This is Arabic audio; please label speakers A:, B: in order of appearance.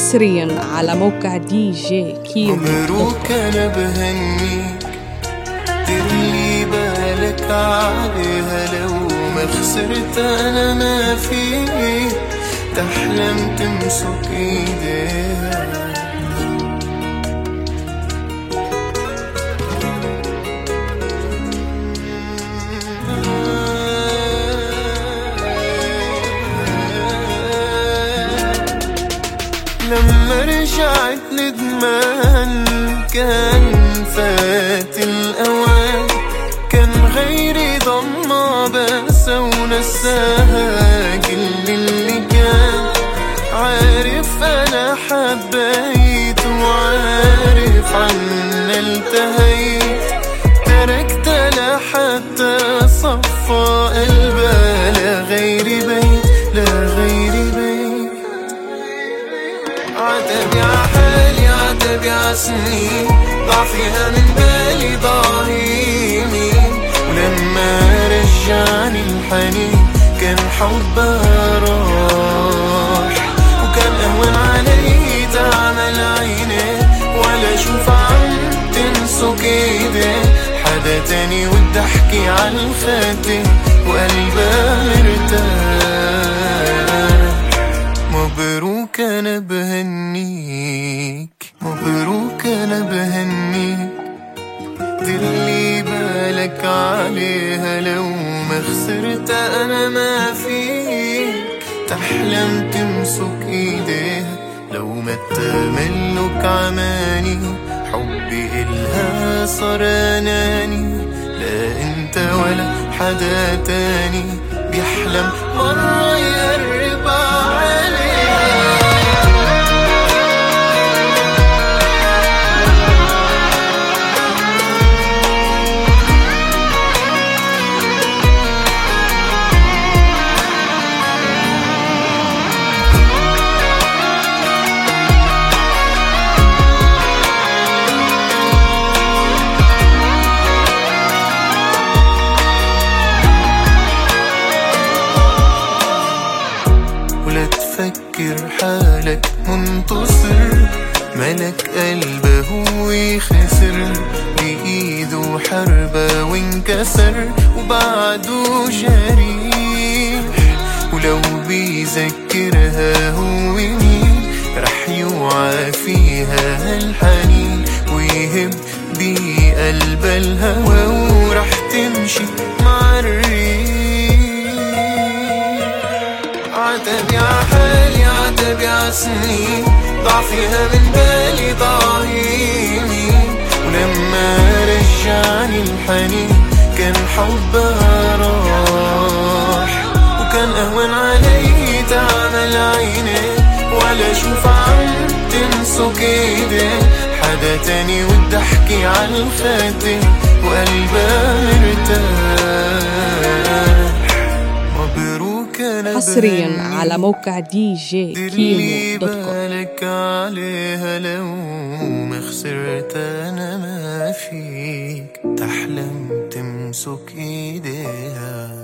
A: حصريا على موقع دي جي كيمو.
B: مبروك انا بهنيك، ديرلي بالك عليها لو ما خسرت انا ما فيك، تحلم تمسك ايديها. لما رجعت ندمان كان فات الأوان، كان غيري ضمها بس ونساها كل اللي كان. عارف أنا حبيت وعارف عنا التهيت، تركت لحتى صفى قلبها لا غيري بيت لا غيري بيت. عتب يا حالي عتب يا سنين، ضاع فيها من بالي ضاهيني، ولما رجعني الحنين كان حبها راح، وكان أهون علي تعمل عيني ولا أشوف عم تمسك ايدي حدا تاني، ودي أحكي عالخاتم وقلبها مرتاح. مبروك أنا بهنيك، مبروك أنا بهنيك، ديرلي بالك عليها لو ما خسرت أنا ما فيك، تحلم تمسك إيديها لو ما تملك عماني، حبي إلها صار أناني، لا أنت ولا حدا تاني بيحلم مرة يقرب عليها. ولا تفكر حالك منتصر، ملك قلبه هو خسر، بإيده حربة وانكسر وبعده جريح، ولو بيذكرها هو مين رح يوعى فيها الحنين، ويهب بقلب الهوى ورح تمشي مع الريح. عتب يا حالي عتب يا سنين، ضاع فيها من بالي ضاهيني، ولما رجعني الحنين كان حبها راح، وكان أهون علي تعمل عيني ولا أشوف عم تمسك ايدي حدا تاني، ودي أحكي عالخاتم وقلبها مرتاح. مبروك أنا
A: حصريا على موقع دي جي كيمو دوت كوم.
B: بالك عليها لو ما خسرت أنا ما فيك، تحلم تمسك إيديها.